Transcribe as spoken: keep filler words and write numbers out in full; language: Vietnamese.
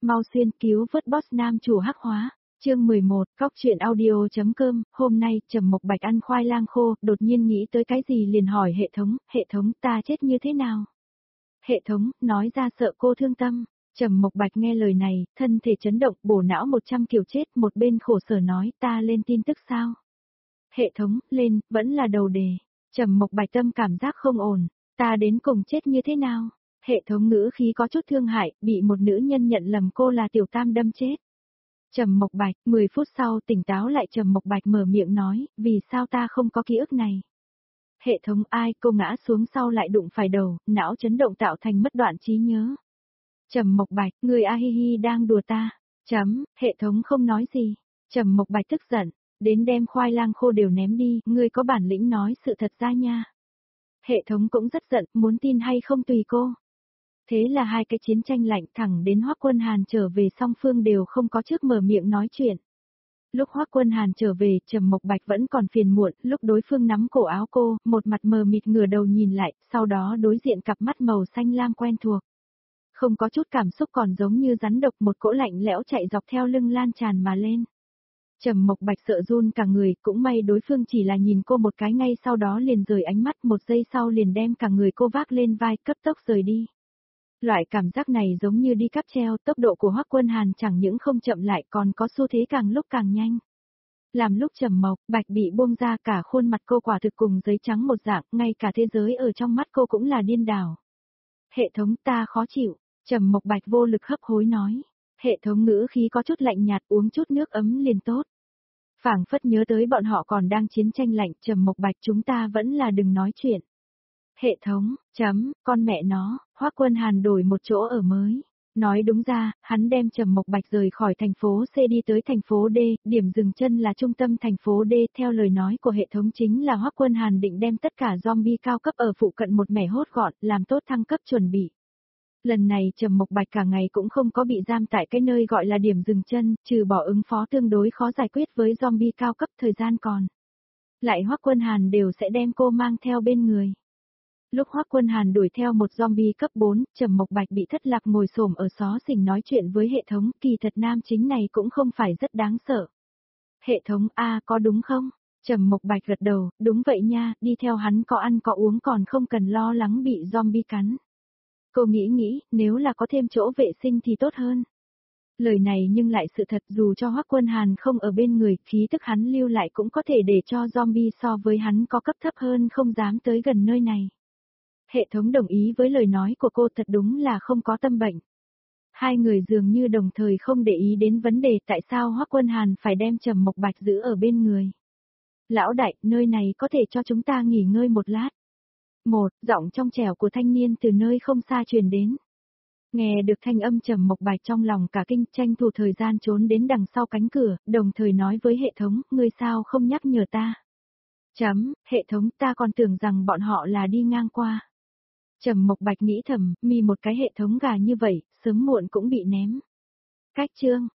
mau xuyên cứu vớt boss nam chủ hắc hóa. Chương mười một, Góc truyện audio.com, hôm nay Trầm Mộc Bạch ăn khoai lang khô, đột nhiên nghĩ tới cái gì liền hỏi hệ thống, hệ thống ta chết như thế nào? Hệ thống, nói ra sợ cô thương tâm. Trầm Mộc Bạch nghe lời này, thân thể chấn động, bổ não một trăm kiểu chết, một bên khổ sở nói ta lên tin tức sao? Hệ thống, lên, vẫn là đầu đề. Trầm Mộc Bạch tâm cảm giác không ổn, ta đến cùng chết như thế nào? Hệ thống ngữ khí có chút thương hại, bị một nữ nhân nhận lầm cô là tiểu tam đâm chết. Trầm Mộc Bạch, mười phút sau tỉnh táo lại Trầm Mộc Bạch mở miệng nói, vì sao ta không có ký ức này? Hệ thống ai, cô ngã xuống sau lại đụng phải đầu, não chấn động tạo thành mất đoạn trí nhớ. Trầm Mộc Bạch, người a hi hi đang đùa ta. Chấm, hệ thống không nói gì. Trầm Mộc Bạch tức giận, đến đem khoai lang khô đều ném đi, ngươi có bản lĩnh nói sự thật ra nha. Hệ thống cũng rất giận, muốn tin hay không tùy cô. Thế là hai cái chiến tranh lạnh thẳng đến Hoắc Quân Hàn trở về song phương đều không có trước mở miệng nói chuyện. Lúc Hoắc Quân Hàn trở về, Trầm Mộc Bạch vẫn còn phiền muộn, lúc đối phương nắm cổ áo cô, một mặt mờ mịt ngửa đầu nhìn lại, sau đó đối diện cặp mắt màu xanh lam quen thuộc. Không có chút cảm xúc còn giống như rắn độc, một cỗ lạnh lẽo chạy dọc theo lưng lan tràn mà lên. Trầm Mộc Bạch sợ run cả người, cũng may đối phương chỉ là nhìn cô một cái ngay sau đó liền rời ánh mắt, một giây sau liền đem cả người cô vác lên vai, cấp tốc rời đi. Loại cảm giác này giống như đi cáp treo, tốc độ của Hoắc Quân Hàn chẳng những không chậm lại còn có xu thế càng lúc càng nhanh. Làm lúc Trầm Mộc Bạch bị buông ra, cả khuôn mặt cô quả thực cùng giấy trắng một dạng, ngay cả thế giới ở trong mắt cô cũng là điên đảo. Hệ thống ta khó chịu, Trầm Mộc Bạch vô lực hấp hối nói. Hệ thống ngữ khí có chút lạnh nhạt, uống chút nước ấm liền tốt. Phảng phất nhớ tới bọn họ còn đang chiến tranh lạnh, Trầm Mộc Bạch chúng ta vẫn là đừng nói chuyện. Hệ thống, chấm, con mẹ nó, Hoắc Quân Hàn đổi một chỗ ở mới. Nói đúng ra, hắn đem Trầm Mộc Bạch rời khỏi thành phố C đi tới thành phố D, điểm dừng chân là trung tâm thành phố D, theo lời nói của hệ thống chính là Hoắc Quân Hàn định đem tất cả zombie cao cấp ở phụ cận một mẻ hốt gọn, làm tốt thăng cấp chuẩn bị. Lần này Trầm Mộc Bạch cả ngày cũng không có bị giam tại cái nơi gọi là điểm dừng chân, trừ bỏ ứng phó tương đối khó giải quyết với zombie cao cấp thời gian còn. Lại Hoắc Quân Hàn đều sẽ đem cô mang theo bên người. Lúc Hoắc Quân Hàn đuổi theo một zombie cấp bốn, Trầm Mộc Bạch bị thất lạc ngồi xổm ở xó xỉnh nói chuyện với hệ thống, kỳ thật nam chính này cũng không phải rất đáng sợ. Hệ thống a có đúng không? Trầm Mộc Bạch gật đầu, đúng vậy nha, đi theo hắn có ăn có uống còn không cần lo lắng bị zombie cắn. Cô nghĩ nghĩ, nếu là có thêm chỗ vệ sinh thì tốt hơn. Lời này nhưng lại sự thật, dù cho Hoắc Quân Hàn không ở bên người, khí tức hắn lưu lại cũng có thể để cho zombie so với hắn có cấp thấp hơn không dám tới gần nơi này. Hệ thống đồng ý với lời nói của cô, thật đúng là không có tâm bệnh. Hai người dường như đồng thời không để ý đến vấn đề tại sao Hoắc Quân Hàn phải đem Trầm Mộc Bạch giữ ở bên người. Lão đại, nơi này có thể cho chúng ta nghỉ ngơi một lát. Một, giọng trong trẻo của thanh niên từ nơi không xa truyền đến. Nghe được thanh âm Trầm Mộc Bạch trong lòng cả kinh, tranh thủ thời gian trốn đến đằng sau cánh cửa, đồng thời nói với hệ thống, ngươi sao không nhắc nhở ta. Chấm, hệ thống ta còn tưởng rằng bọn họ là đi ngang qua. Trầm Mộc Bạch nghĩ thầm, mi một cái hệ thống gà như vậy, sớm muộn cũng bị ném. Cách chương,